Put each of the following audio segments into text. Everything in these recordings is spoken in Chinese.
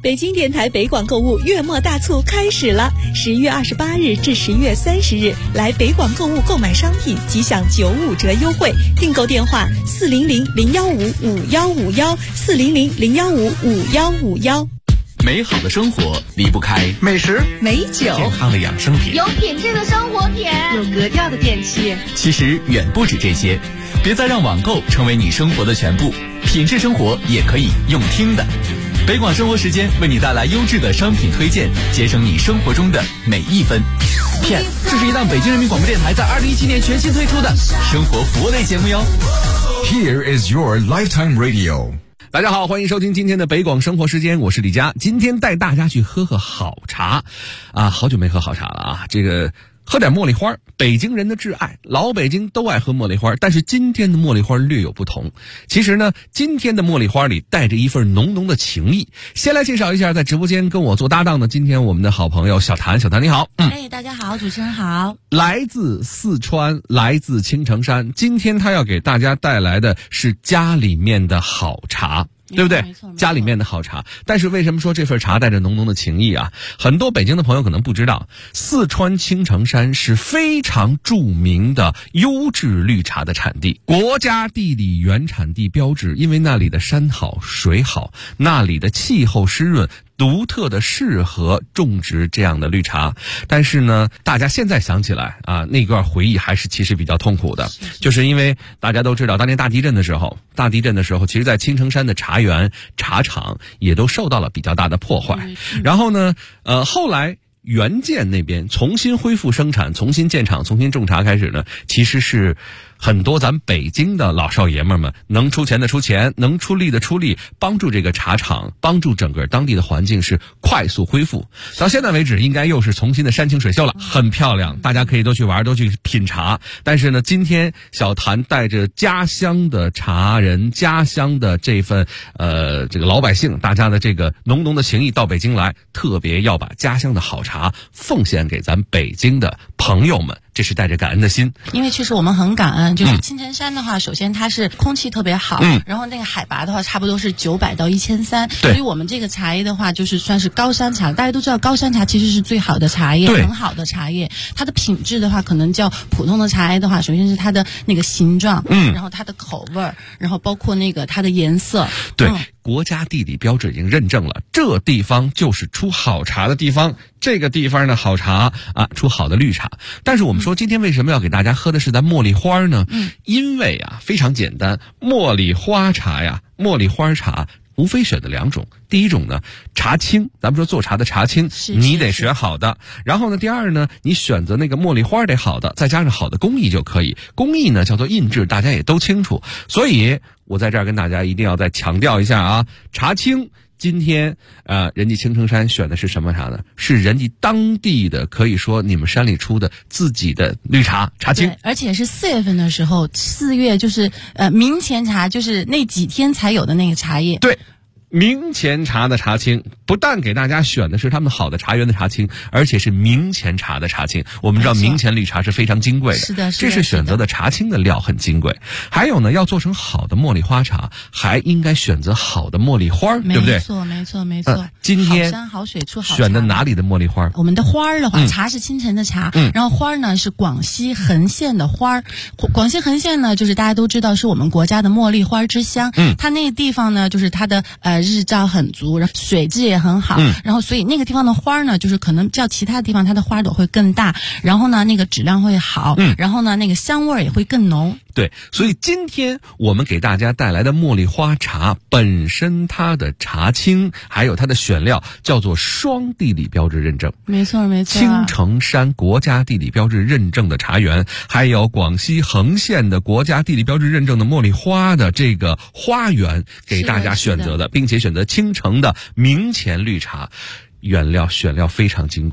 北京电台北广购物月末大促开始了，11月28日至11月30日，来北广购物购买商品即享95折优惠。订购电话400-015-5151，400-015-5151。 美好的生活离不开美食、 美酒、 健康的养生品， 有品质的生活品， 有格调的电器。 其实远不止这些，别再让网购成为你生活的全部，品质生活也可以用听的。北广生活时间为你带来优质的商品推荐，节省你生活中的每一分。PS， 这是一档北京人民广播电台在2017年全新推出的生活服务类节目哟。 Here is your lifetime radio。 大家好，欢迎收听今天的北广生活时间，我是李佳。今天带大家去喝好茶啊，好久没喝好茶了啊，这个喝点茉莉花，北京人的挚爱，老北京都爱喝茉莉花，但是今天的茉莉花略有不同。其实呢，今天的茉莉花里带着一份浓浓的情谊。先来介绍一下在直播间跟我做搭档的今天我们的好朋友小谭。小谭你好。 大家好，主持人好。 来自四川，来自青城山，今天他要给大家带来的是家里面的好茶，对不对？家里面的好茶。但是为什么说这份茶带着浓浓的情谊啊？很多北京的朋友可能不知道，四川青城山是非常著名的优质绿茶的产地，国家地理原产地标志，因为那里的山好水好，那里的气候湿润，独特的适合种植这样的绿茶。但是呢，大家现在想起来啊，那段回忆还是其实比较痛苦的，就是因为大家都知道当年大地震的时候，其实在青城山的茶园茶厂也都受到了比较大的破坏。然后呢后来原建那边重新恢复生产，重新建厂，重新种茶开始呢，其实是很多咱北京的老少爷们们能出钱的出钱，能出力的出力，帮助这个茶厂，帮助整个当地的环境是快速恢复。到现在为止应该又是重新的山清水秀了，很漂亮，大家可以都去玩，都去品茶。但是呢，今天小谭带着家乡的茶人，家乡的这份这个老百姓，大家的这个浓浓的情谊到北京来，特别要把家乡的好茶奉献给咱北京的朋友们，这是带着感恩的心。 因为确实我们很感恩，就是青城山的话，首先它是空气特别好，然后那个海拔的话差不多是900到1300，所以我们这个茶叶的话就是算是高山茶。大家都知道高山茶其实是最好的茶叶，很好的茶叶。它的品质的话可能较普通的茶叶的话，首先是它的那个形状，然后它的口味，然后包括那个它的颜色。 对，国家地理标志已经认证了，这地方就是出好茶的地方，这个地方的好茶啊，出好的绿茶。但是我们说今天为什么要给大家喝的是咱茉莉花呢？因为啊非常简单，茉莉花茶呀，茉莉花茶无非选的两种。第一种呢，茶青，咱们说做茶的茶青，你得选好的。然后呢，第二呢，你选择那个茉莉花得好的，再加上好的工艺就可以。工艺呢叫做印制，大家也都清楚。所以我在这儿跟大家一定要再强调一下啊，茶青今天人家青城山选的是什么茶呢？是人家当地的，可以说你们山里出的自己的绿茶，茶青。 而且是4月份的时候，4月就是明前茶，就是那几天才有的那个茶叶。 对，明前茶的茶青，不但给大家选的是他们好的茶园的茶青，而且是明前茶的茶青。我们知道明前绿茶是非常金贵的， 是的， 这是选择的茶青的料很金贵。还有呢，要做成好的茉莉花茶，还应该选择好的茉莉花，对不对？ 没错。 今天好山好水出好茶， 选的哪里的茉莉花？ 我们的花儿的话，茶是青城的茶，然后花儿呢是广西横县的花儿。广西横县呢，就是大家都知道是我们国家的茉莉花之乡。它那个地方呢，就是它的日照很足，然后水质也很好，然后所以那个地方的花呢，就是可能较其他地方它的花朵会更大，然后呢那个质量会好，然后呢那个香味也会更浓。 对，所以今天我们给大家带来的茉莉花茶本身它的茶青还有它的选料叫做双地理标志认证。 没错。 青城山国家地理标志认证的茶园，还有广西横县的国家地理标志认证的茉莉花的这个花园给大家选择的，并且选择青城的明前绿茶，选料非常金贵。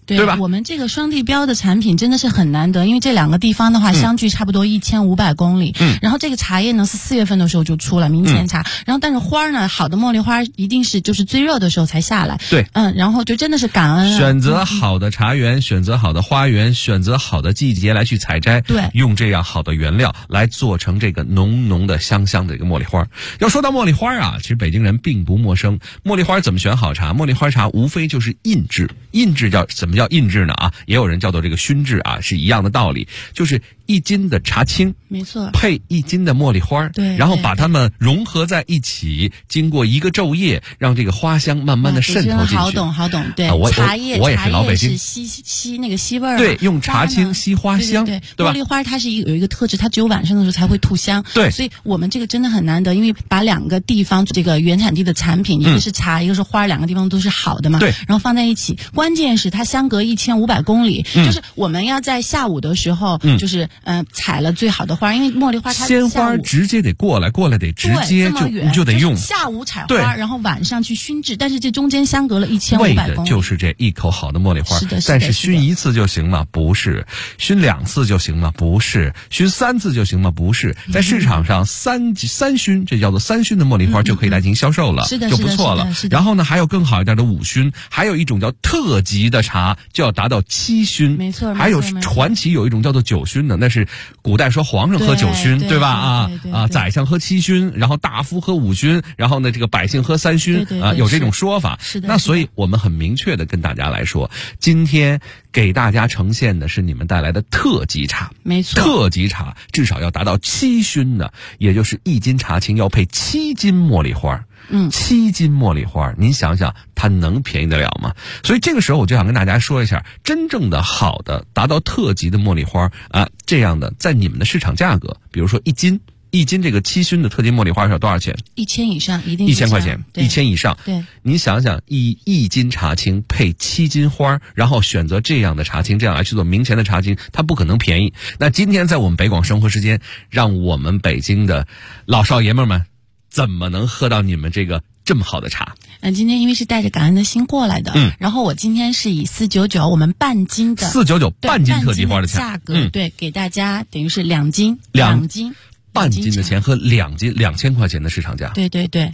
对吧？ 我们这个双地标的产品真的是很难得，因为这两个地方的话相距差不多1500公里。然后这个茶叶呢是4月份的时候就出了明前茶，然后但是花呢，好的茉莉花一定是就是最热的时候才下来。 对， 然后就真的是感恩选择好的茶园，选择好的花园，选择好的季节来去采摘， 对， 用这样好的原料来做成这个浓浓的香香的这个茉莉花。要说到茉莉花啊，其实北京人并不陌生。茉莉花怎么选好茶？茉莉花茶无非就是印制，印制怎么叫印制呢？啊，也有人叫做这个熏制啊，是一样的道理，就是1斤的茶青， 没错， 配1斤的茉莉花， 对， 然后把它们融合在一起，经过1个昼夜，让这个花香慢慢的渗透进去。 好懂，对，茶叶我也是老北京， 是吸那个吸味儿， 对，用茶青吸花香， 对， 吧？ 茉莉花它是有一个特质，它只有晚上的时候才会吐香， 对， 所以我们这个真的很难得，因为把2个地方这个原产地的产品，一个是茶，一个是花，2个地方都是好的嘛， 对， 然后放在一起，关键是它相隔1500公里，就是我们要在下午的时候，就是采了最好的花，因为茉莉花它鲜花直接得过来得直接就得用， 就是下午采花，然后晚上去熏制，但是这中间相隔了1500公里， 为的就是这一口好的茉莉花。 是的， 但是熏1次就行吗？不是。熏2次就行吗？不是。熏3次就行吗？不是。在市场上三熏，这叫做3熏的茉莉花就可以来进行销售了，就不错了。然后呢，还有更好一点的5熏，还有一种叫特级的茶就要达到7熏， 没错。 还有传奇有一种叫做9熏的，那是古代说皇上喝9熏，对吧？宰相喝7熏，然后大夫喝5熏，然后呢这个百姓喝3熏，有这种说法。 是的。 那所以我们很明确的跟大家来说，今天给大家呈现的是你们带来的特级茶， 没错， 特级茶至少要达到7熏的，也就是1斤茶青要配7斤茉莉花。7斤茉莉花，您想想它能便宜得了吗？所以这个时候我就想跟大家说一下，真正的好的达到特级的茉莉花啊，这样的在你们的市场价格，比如说1斤这个7熏的特级茉莉花是要多少钱 ？1000以上，一定 1000块钱，1000以上。 对， 您想想，一斤茶青配7斤花，然后选择这样的茶青，这样来去做明前的茶青，它不可能便宜。那今天在我们北广生活时间，让我们北京的老少爷们们怎么能喝到你们这个这么好的茶？ 今天因为是带着感恩的心过来的，然后我今天是以499我们半斤的 499半斤特级花的价格，对，给大家等于是2斤， 半斤的钱和2斤2000块钱的市场价。 对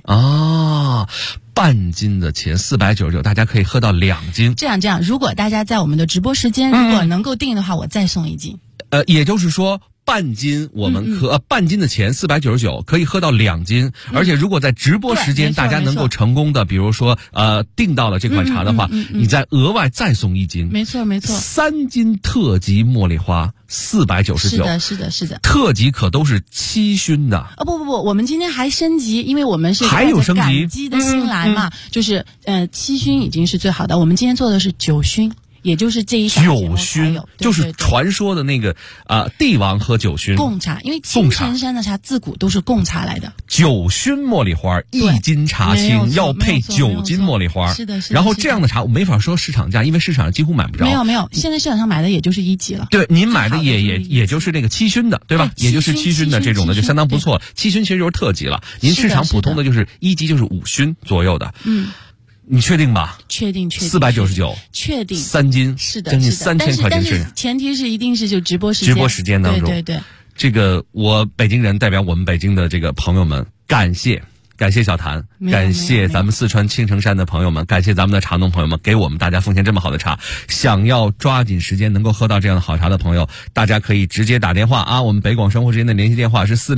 半斤的钱499，大家可以喝到2斤。 这样，如果大家在我们的直播时间如果能够订的话，我再送1斤。 也就是说。半斤我们半斤的钱499可以喝到2斤，而且如果在直播时间大家能够成功的，比如说订到了这款茶的话，你再额外再送1斤， 没错 ，3斤特级茉莉花499， 是的， 特级可都是7熏的。 不，我们今天还升级，因为我们是还有升级， 感激的心来嘛，就是7熏已经是最好的，我们今天做的是9熏。也就是这一 9熏，就是传说的那个帝王喝9熏贡茶，因为青城山的茶自古都是贡茶来的。 9熏茉莉花1斤茶青要配9斤茉莉花， 是的。 然后这样的茶我没法说市场价，因为市场上几乎买不着。 没有，现在市场上买的也就是1级了。 对，您买的也就是那个7熏的，对吧？也就是7熏的这种的就相当不错。7熏其实就是特级了，您市场普通的就是1级就是5熏左右的。你确定吧？ 确定。 499， 确定。 3斤， 是的， 将近3000块钱。 但是前提是一定是就直播时间当中。 对。 这个我北京人代表我们北京的这个朋友们，感谢小谭，感谢咱们四川青城山的朋友们，感谢咱们的茶农朋友们，给我们大家奉献这么好的茶。想要抓紧时间能够喝到这样的好茶的朋友，大家可以直接打电话啊！我们北广生活时间的联系电话是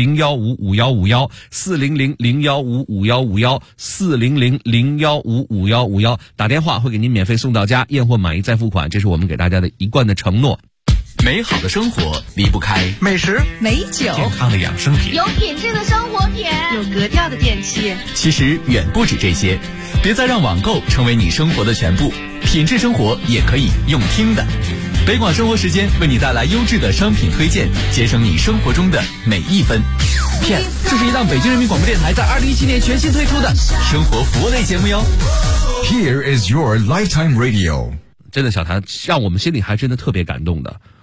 400-015-5151，400-015-5151，400-015-5151，打电话会给您免费送到家，验货满意再付款，这是我们给大家的一贯的承诺。 美好的生活离不开美食、 美酒、 健康的养生品、 有品质的生活品、 有格调的电器。 其实远不止这些，别再让网购成为你生活的全部，品质生活也可以用听的。北广生活时间为你带来优质的商品推荐，节省你生活中的每一分。 这是一档北京人民广播电台在2017年全新推出的生活服务类节目哟。 Here is your lifetime radio。 真的，小谭让我们心里还真的特别感动的。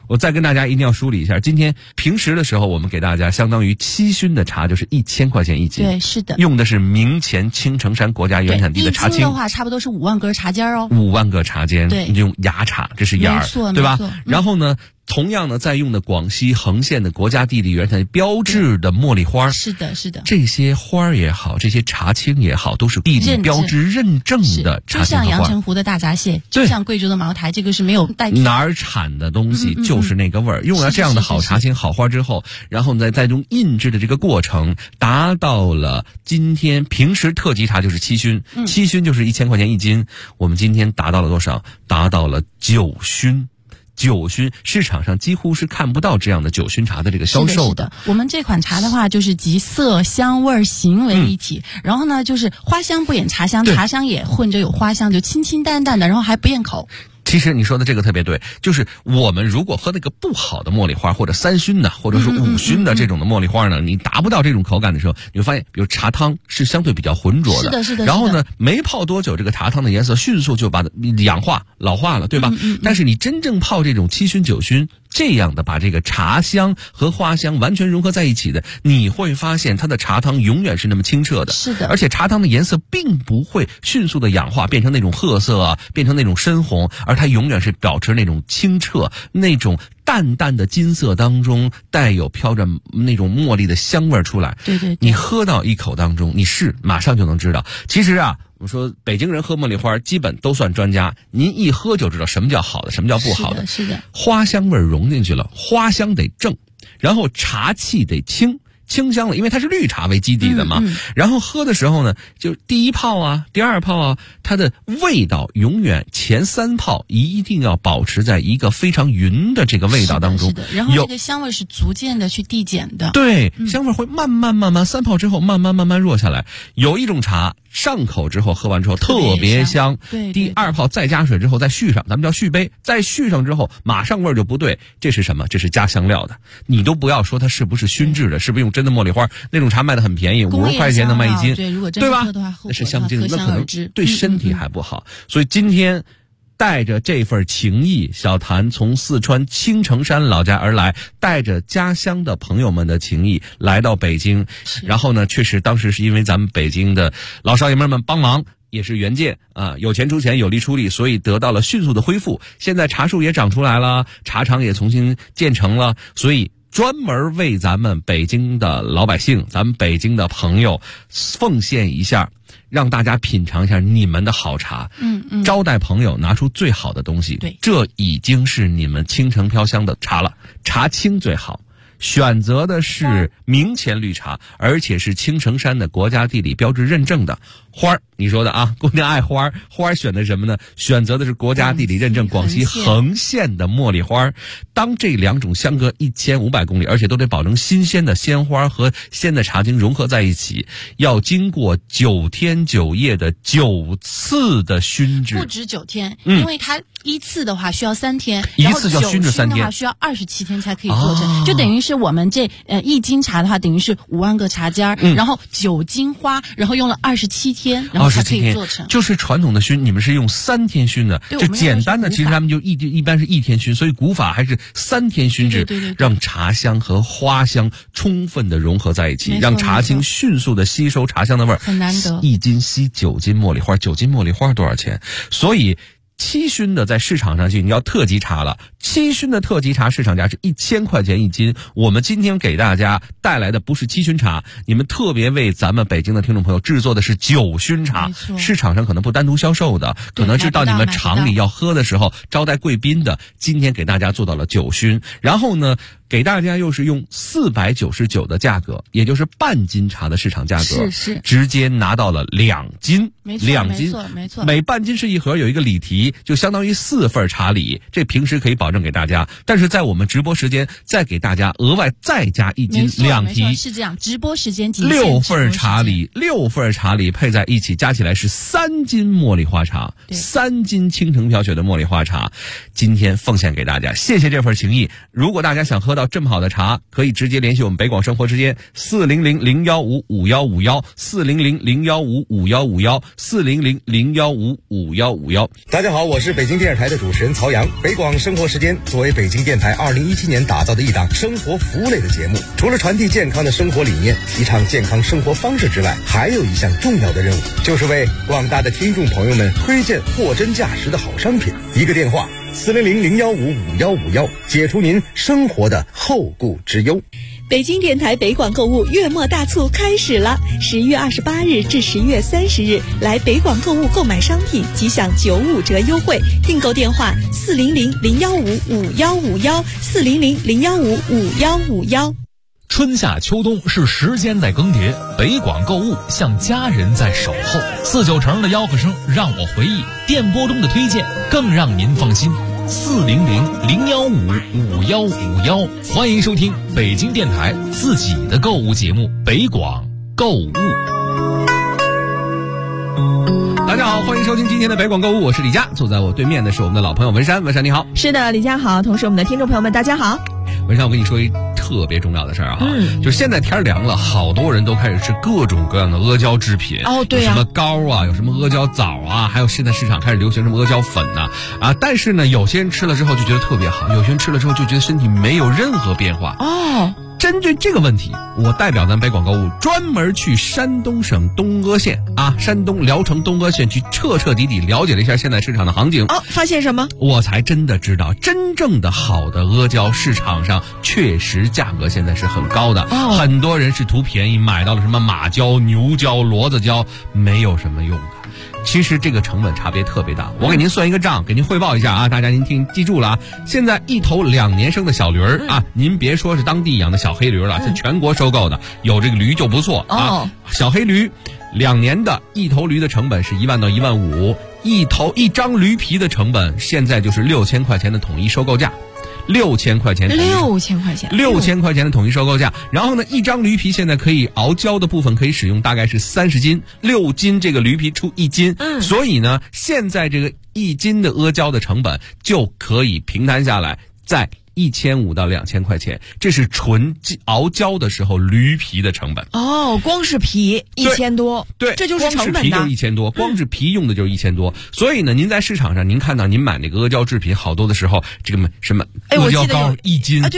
我再跟大家一定要梳理一下，今天平时的时候我们给大家相当于7熏的茶就是1000块钱一斤。 对，是的。 用的是明前青城山国家原产地的茶青。 一斤的话差不多是5万根茶尖哦。 5万个茶尖。 对。 用芽茶，这是芽儿，对吧？然后呢，同样呢，在用的广西横县的国家地理原产地标志的茉莉花。 是的，是的。 这些花儿也好，这些茶青也好，都是地理标志认证的茶青和花。 就像阳澄湖的大闸蟹，就像贵州的茅台，这个是没有代替。 哪儿产的东西就是那个味儿。用了这样的好茶青、好花之后，然后呢，在用印制的这个过程，达到了今天平时特级茶就是7熏，7熏就是1000块钱一斤。我们今天达到了多少？达到了9熏。9熏市场上几乎是看不到这样的9熏茶的这个销售的。 我们这款茶的话，就是集色香味形为一体，然后呢，就是花香不掩茶香，茶香也混着有花香，就清清淡淡的，然后还不厌口。 其实你说的这个特别对，就是我们如果喝那个不好的茉莉花，或者3熏的，或者是5熏的这种的茉莉花呢，你达不到这种口感的时候，你会发现，比如茶汤是相对比较浑浊的， 是的，是的。 然后呢，没泡多久，这个茶汤的颜色迅速就把它氧化、老化了，对吧？但是你真正泡这种7熏、9熏。这样的把这个茶香和花香完全融合在一起的，你会发现它的茶汤永远是那么清澈的。 是的， 而且茶汤的颜色并不会迅速的氧化变成那种褐色啊，变成那种深红，而它永远是保持那种清澈，那种淡淡的金色当中带有飘着那种茉莉的香味出来。 对对对， 你喝到一口当中，你马上就能知道。其实啊，我说北京人喝茉莉花基本都算专家，您一喝就知道什么叫好的，什么叫不好的。 是的， 花香味融进去了，花香得正，然后茶气得清香了，因为它是绿茶为基底的嘛。然后喝的时候呢，就第一泡啊，第二泡啊，它的味道永远前3泡一定要保持在一个非常匀的这个味道当中。 是的，然后这个香味是逐渐的去递减的。 对，香味会慢慢3泡之后慢慢弱下来。有一种茶上口之后喝完之后特别香， 对， 第2泡再加水之后再续上，咱们叫续杯，再续上之后马上味儿就不对，这是什么？这是加香料的。你都不要说它是不是熏制的，是不是用真的茉莉花？那种茶卖的很便宜，50块钱能卖1斤， 对，如果真的喝的话， 那是相不竞争，那可能对身体还不好。所以今天带着这份情谊，小谭从四川青城山老家而来，带着家乡的朋友们的情谊来到北京。然后呢，确实当时是因为咱们北京的老少爷们帮忙，也是援建啊，有钱出钱，有力出力，所以得到了迅速的恢复。现在茶树也长出来了，茶厂也重新建成了，所以专门为咱们北京的老百姓，咱们北京的朋友奉献一下，让大家品尝一下你们的好茶。招待朋友拿出最好的东西， 对， 这已经是你们倾城飘香的茶了。茶青最好，选择的是明前绿茶，而且是青城山的国家地理标志认证的花儿。你说的啊，姑娘爱花儿，花儿选的什么呢？选择的是国家地理认证广西横县的茉莉花。当这2种相隔1500公里，而且都得保证新鲜的鲜花和鲜的茶精融合在一起，要经过9天9夜的9次的熏制。 不止9天，因为它一次的话需要3天， 一次就要熏制3天， 的话需要27天才可以做成，就等于是我们这1斤茶的话，等于是5万个茶尖然后9斤花，然后用了27天，然后才可以做成。 就是传统的熏，你们是用3天熏的，就简单的，其实他们就一般是1天熏，所以古法还是3天熏制， 对， 让茶香和花香充分的融合在一起，让茶青迅速的吸收茶香的味儿， 很难得。 1斤吸9斤茉莉花，9斤茉莉花多少钱？所以7熏的在市场上去，你要特级茶了。7熏的特级茶市场价是1000块钱1斤。我们今天给大家带来的不是7熏茶，你们特别为咱们北京的听众朋友制作的是9熏茶。市场上可能不单独销售的，可能是到你们厂里要喝的时候招待贵宾的。今天给大家做到了9熏，然后呢，给大家又是用499的价格，也就是半斤茶的市场价格， 是直接拿到了2斤 ，2斤，没错， 每半斤是一盒，有一个礼题，就相当于4份茶礼，这平时可以保证给大家，但是在我们直播时间再给大家额外再加1斤2提， 是这样，直播时间 6份茶礼，6份茶礼配在一起，加起来是3斤茉莉花茶，3斤倾城飘雪的茉莉花茶，今天奉献给大家，谢谢这份情谊。如果大家想喝喝到这么好的茶，可以直接联系我们北广生活时间400-015-5151，400-015-5151，400-015-5151。 大家好，我是北京电视台的主持人曹阳。北广生活时间作为北京电台2017年打造的一档生活服务类的节目，除了传递健康的生活理念，提倡健康生活方式之外，还有一项重要的任务，就是为广大的听众朋友们推荐货真价实的好商品。一个电话400-015-5151，解除您生活的后顾之忧。 北京电台北广购物月末大促开始了，11月28日至10月30日，来北广购物购买商品即享95折优惠。订购电话400-015-5151，400-015-5151。 春夏秋冬是时间在更迭，北广购物像家人在守候。4-9成的吆喝声让我回忆，电波中的推荐更让您放心。400-015-5151，欢迎收听北京电台自己的购物节目《北广购物》。 大家好，欢迎收听今天的北广购物，我是李佳，坐在我对面的是我们的老朋友文山。文山你好。 是的，李佳好，同时我们的听众朋友们大家好。 文山，我跟你说一特别重要的事儿啊，就是现在天凉了，好多人都开始吃各种各样的阿胶制品。 哦，对呀， 有什么膏啊，有什么阿胶枣啊，还有现在市场开始流行什么阿胶粉呐但是呢，有些人吃了之后就觉得特别好，有些人吃了之后就觉得身体没有任何变化。针对这个问题，我代表咱北广购物专门去山东省东阿县山东聊城东阿县去彻底了解了一下现在市场的行情。 发现什么？ 我才真的知道，真正的好的阿胶市场上确实价格现在是很高的。很多人是图便宜买到了什么马胶、牛胶、骡子胶，没有什么用的。其实这个成本差别特别大，我给您算一个账，给您汇报一下大家您记住了现在一头2年生的小驴您别说是当地养的小黑驴了，是全国收购的，有这个驴就不错小黑驴2年的一头驴的成本是1万到1万5，一张驴皮的成本现在就是6000块钱的统一收购价。6000块钱 ，6000块钱 ，6000块钱的统一收购价。然后呢，一张驴皮现在可以熬胶的部分可以使用大概是30斤，6斤这个驴皮出1斤。所以呢，现在这个1斤的阿胶的成本就可以平摊下来，在1500到2000块钱，这是纯熬胶的时候驴皮的成本。 光是皮1000多， 对， 这就是成本的。 光是皮就1000多，光是皮用的就是1000多。所以呢，您在市场上您看到您买那个阿胶制品，好多的时候这个什么阿胶膏1斤对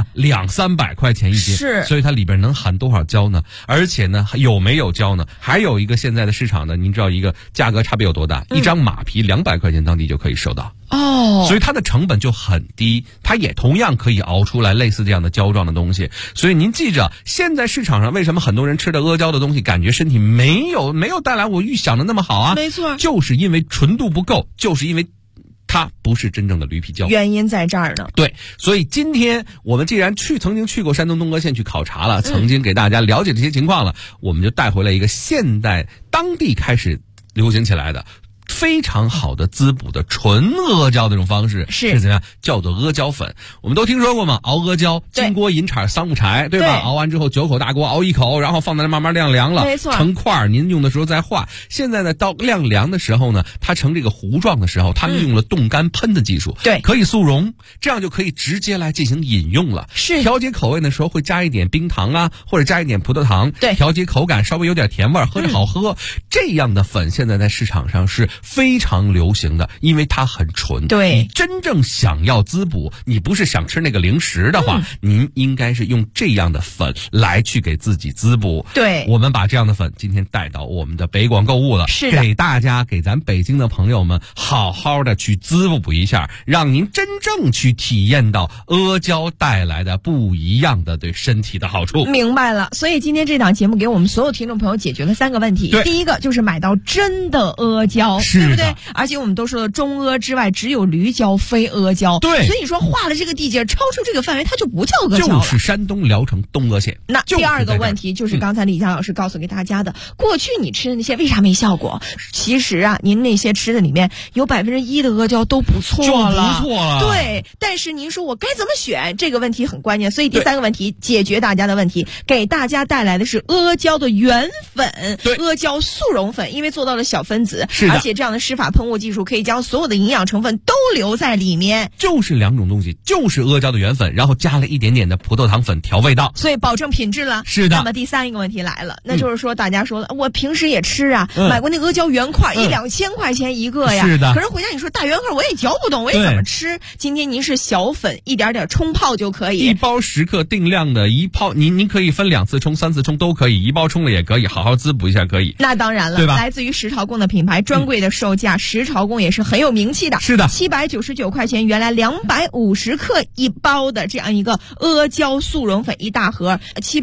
200-300块钱1斤， 是。 所以它里边能含多少胶呢？而且呢，有没有胶呢？还有一个现在的市场呢，您知道一个价格差别有多大？一张马皮200块钱当地就可以收到。所以它的成本就很低，它也同样可以熬出来类似这样的胶状的东西。所以您记着，现在市场上为什么很多人吃的阿胶的东西感觉身体没有带来我预想的那么好没错， 就是因为纯度不够，就是因为它不是真正的驴皮胶， 原因在这儿呢。 对，所以今天我们既然曾经去过山东东阿县去考察了，曾经给大家了解这些情况了，我们就带回来一个现代当地开始流行起来的非常好的滋补的纯阿胶的这种方式是怎样？叫做阿胶粉。我们都听说过吗？熬阿胶，金锅银铲桑木柴，对吧？熬完之后9口大锅熬1口，然后放在那慢慢晾凉了， 没错， 成块儿，您用的时候再化。现在呢，到晾凉的时候呢，它成这个糊状的时候，他们用了冻干喷的技术， 对， 可以速溶，这样就可以直接来进行饮用了。 是调节口味的时候会加一点冰糖或者加一点葡萄糖， 对， 调节口感，稍微有点甜味，喝着好喝。这样的粉现在在市场上是非常流行的，因为它很纯。 对， 你真正想要滋补，你不是想吃那个零食的话，您应该是用这样的粉来去给自己滋补。 对， 我们把这样的粉今天带到我们的北广购物了， 是的， 给大家给咱北京的朋友们好好的去滋补一下，让您真正去体验到阿胶带来的不一样的对身体的好处。 明白了，所以今天这档节目给我们所有听众朋友解决了3个问题。第一个就是买到真的阿胶，对不对？而且我们都说了，中阿之外只有驴胶，非阿胶。 对， 所以你说划了这个地界，超出这个范围，它就不叫阿胶了。 就是山东聊城东阿县。 那第二个问题就是刚才李佳老师告诉给大家的，过去你吃的那些为啥没效果？其实您那些吃的里面有1%的阿胶都不错了， 就不错了。 对，但是您说我该怎么选？这个问题很关键。所以第3个问题解决大家的问题，给大家带来的是阿胶的原粉，阿胶速溶粉，因为做到了小分子，而且这样样的湿法喷雾技术，可以将所有的营养成分都留在里面。 就是2种东西，就是阿胶的原粉，然后加了一点点的葡萄糖粉调味道， 所以保证品质了。 是的。 那么第3一个问题来了，那就是说大家说了，我平时也吃啊，买过那个阿胶原块，1-2千块钱一个呀。 是的。 可是回家你说大原块我也嚼不懂，我也怎么吃？今天您是小粉，一点点冲泡就可以。 1包10克定量的一泡，您可以分2次冲、3次冲都可以，1包冲了也可以，好好滋补一下可以。 那当然了， 对吧？ 来自于石朝贡的品牌，专柜的售价，石朝贡也是很有名气的。 是的 ，799块钱，原来250克一包的这样一个阿胶速溶粉一大盒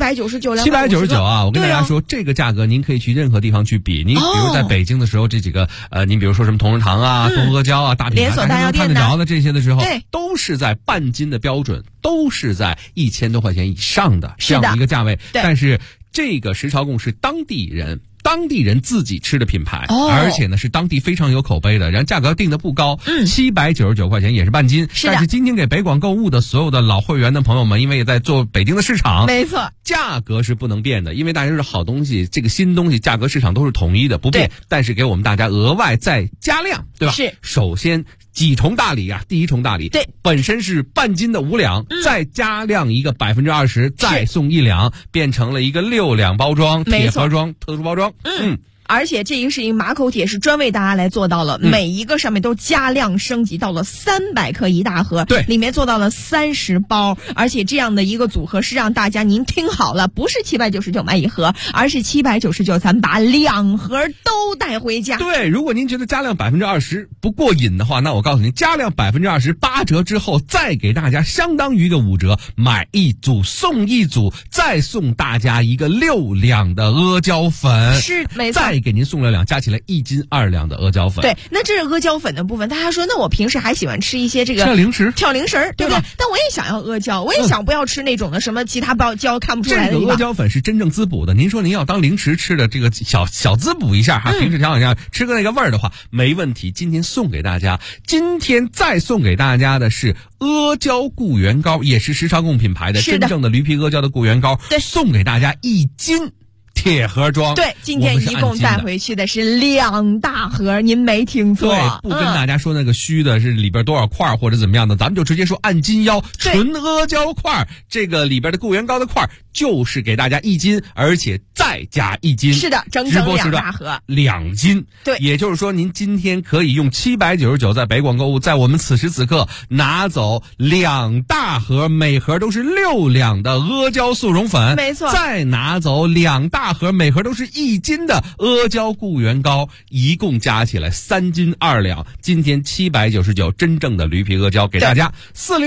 ，799 啊！我跟大家说，这个价格您可以去任何地方去比。您比如在北京的时候，这几个您比如说什么同仁堂啊、东阿胶啊、大品牌， 连锁大药店看得着的这些的时候， 对， 都是在半斤的标准，都是在1000多块钱以上的这样的一个价位。但是这个石朝贡是当地人自己吃的品牌，而且呢是当地非常有口碑的，然后价格定的不高，799块钱也是半斤。但是今天给北广购物的所有的老会员的朋友们，因为也在做北京的市场， 没错， 价格是不能变的，因为大家知道好东西，这个新东西价格市场都是统一的不变，但是给我们大家额外再加量，对吧？ 是， 首先几重大礼啊！第1重大礼， 对， 本身是半斤的5两，再加量一个20%，再送1两，变成了一个6两包装，铁盒装，特殊包装。 而且这一个是一个马口铁，是专为大家来做到了，每一个上面都加量升级到了300克一大盒， 对， 里面做到了30包，而且这样的一个组合是让大家您听好了，不是799买一盒，而是799咱把2盒都带回家。 对，如果您觉得加量20%不过瘾的话，那我告诉您，加量20%，8折之后再给大家相当于一个5折，买1组送1组，再送大家一个6两的阿胶粉， 是没错。 再给您送2两，加起来1斤2两的阿胶粉。 对，那这是阿胶粉的部分。大家说，那我平时还喜欢吃一些这个跳零食， 对不对？但我也想要阿胶，我也想不要吃那种的什么其他包胶看不出来的地方。 这个阿胶粉是真正滋补的。您说您要当零食吃的这个小滋补一下哈，平时调养一下，吃个那个味儿的话，没问题。今天送给大家，今天再送给大家的是阿胶固元膏，也是石朝贡品牌的真正的驴皮阿胶的固元膏，送给大家1斤。铁盒装， 对，今天一共带回去的是2大盒，您没听错。 对，不跟大家说那个虚的是里边多少块或者怎么样的，咱们就直接说按斤要，纯阿胶块，这个里边的固元膏的块就是给大家1斤，而且再加1斤。 是的，整整2大盒 ，2斤。 对， 也就是说您今天可以用799在北广购物，在我们此时此刻拿走2大盒，每盒都是6两的阿胶速溶粉， 没错， 再拿走2大盒，每盒都是1斤的阿胶固元膏，一共加起来3斤2两。今天799真正的驴皮阿胶给大家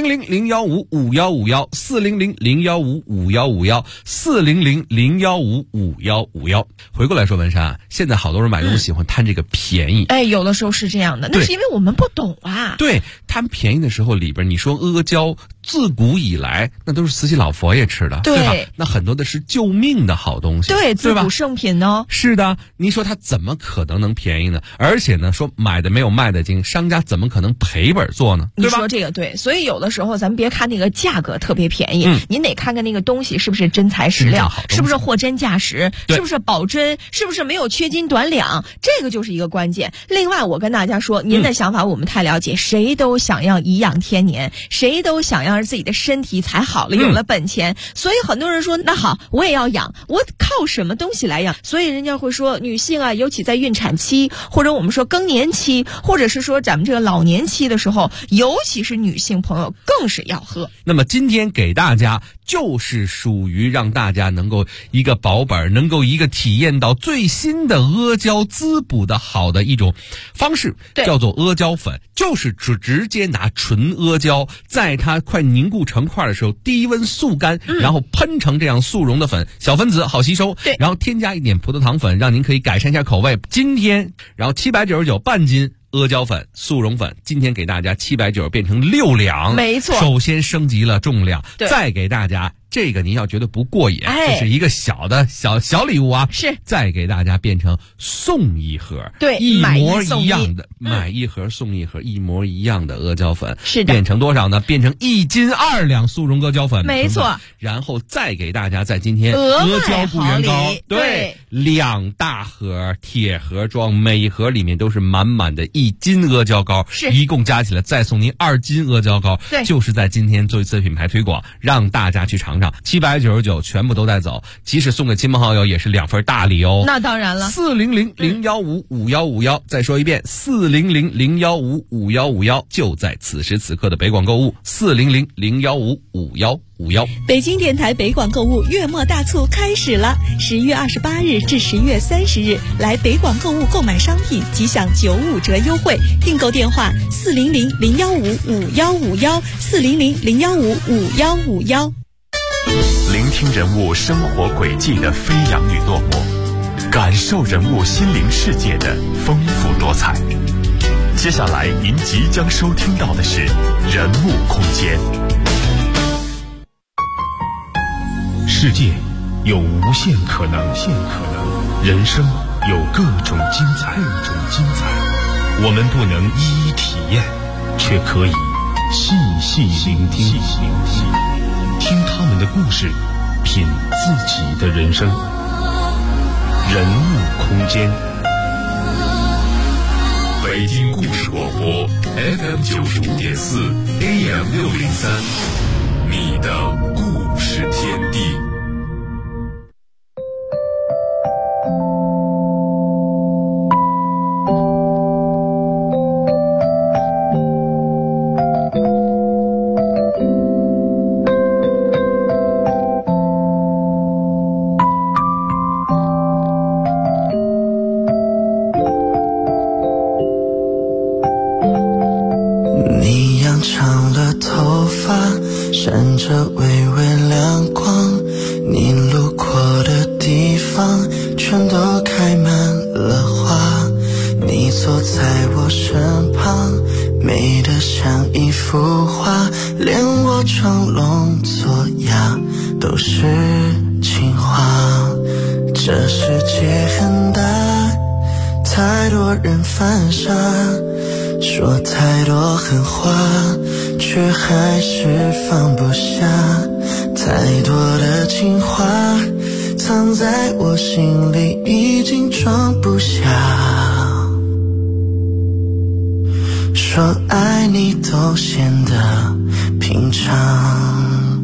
，400-015-5151，400-015-5151，400-015-5151。回过来说，文山，现在好多人买东西喜欢贪这个便宜， 有的时候是这样的，那是因为我们不懂啊。 对，贪便宜的时候里边，你说阿胶自古以来那都是慈禧老佛爷吃的，对吧？那很多的是救命的好东西， 对，自古圣品哦。 是的，您说它怎么可能能便宜呢？而且呢，说买的没有卖的精，商家怎么可能赔本做呢？ 你说这个对，所以有的时候咱们别看那个价格特别便宜，您得看看那个东西是不是真材实料，是不是货真价实，是不是保真，是不是没有缺斤短两，这个就是一个关键。另外，我跟大家说，您的想法我们太了解，谁都想要颐养天年，谁都想要让自己的身体才好了，有了本钱。所以很多人说，那好，我也要养，我靠什么东西来养？所以人家会说，女性啊，尤其在孕产期，或者我们说更年期，或者是说咱们这个老年期的时候，尤其是女性朋友更是要喝。 那么今天给大家就是属于让大家能够一个保本，能够一个体验到最新的阿胶滋补的好的一种方式，叫做阿胶粉，就是直接拿纯阿胶，在它快凝固成块的时候，低温速干，然后喷成这样速溶的粉，小分子好吸收， 对， 然后添加一点葡萄糖粉，让您可以改善一下口味。今天，然后799半斤阿胶粉速溶粉，今天给大家790变成6两， 没错。 首先升级了重量，再给大家这个您要觉得不过瘾， 哎， 这是一个小礼物啊， 是再给大家变成送一盒， 对， 一模一样的，买一盒送一盒，一模一样的阿胶粉， 是的， 变成多少呢？变成1斤2两速溶阿胶粉， 没错。 然后再给大家在今天阿胶固元膏， 对 ，2大盒铁盒装，每一盒里面都是满满的1斤阿胶膏， 是一共加起来再送您2斤阿胶膏， 对， 就是在今天做一次品牌推广，让大家去尝尝，799全部都带走，即使送给亲朋好友也是2份大礼哦。 那当然了 ，400-015-5151，再说一遍，400-015-5151，就在此时此刻的北广购物，400-015-5151。 北京电台北广购物月末大促开始了，11月28日至11月30日，来北广购物购买商品即享95折优惠，订购电话400-015-5151，400-015-5151。 聆听人物生活轨迹的飞扬与落寞，感受人物心灵世界的丰富多彩。接下来您即将收听到的是人物空间。世界有无限可能，人生有各种精彩，我们不能一一体验，却可以细细聆听，听他们的故事，品自己的人生。人物空间，北京故事广播 FM 95.4 AM 603，你的故事天地。 闪着微微亮光，你路过的地方全都开满了花，你坐在我身旁，美得像一幅画，连我装聋作哑都是情话。这世界很大，太多人犯傻，说太多狠话，却还是放不下，太多的情话藏在我心里已经装不下，说爱你都显得平常。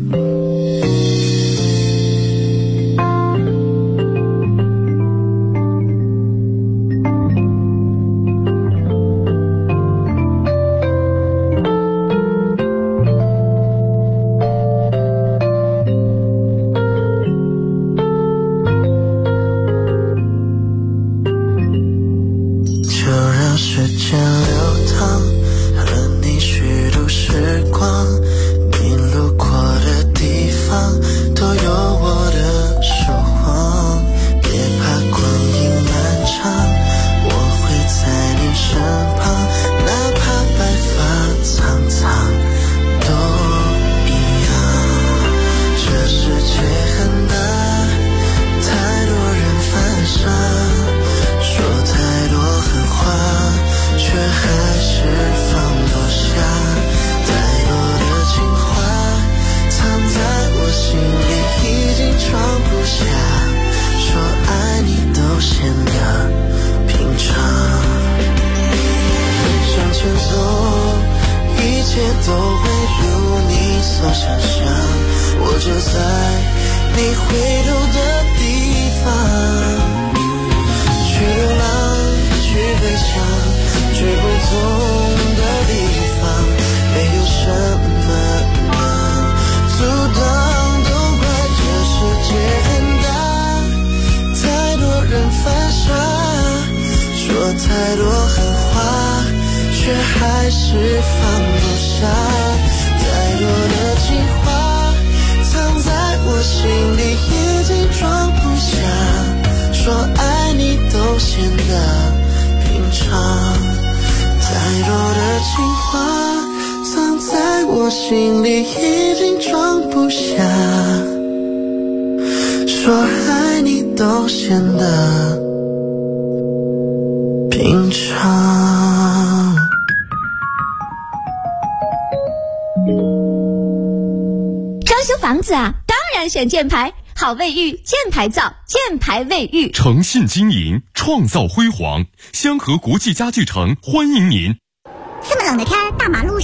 太多狠话，却还是放不下，太多的情话藏在我心里已经装不下，说爱你都显得平常，太多的情话藏在我心里已经装不下，说爱你都显得平常。 装修房子啊，当然选箭牌，好卫浴，箭牌造，箭牌卫浴， 诚信经营，创造辉煌。香河国际家具城欢迎您。 这么冷的天，大马路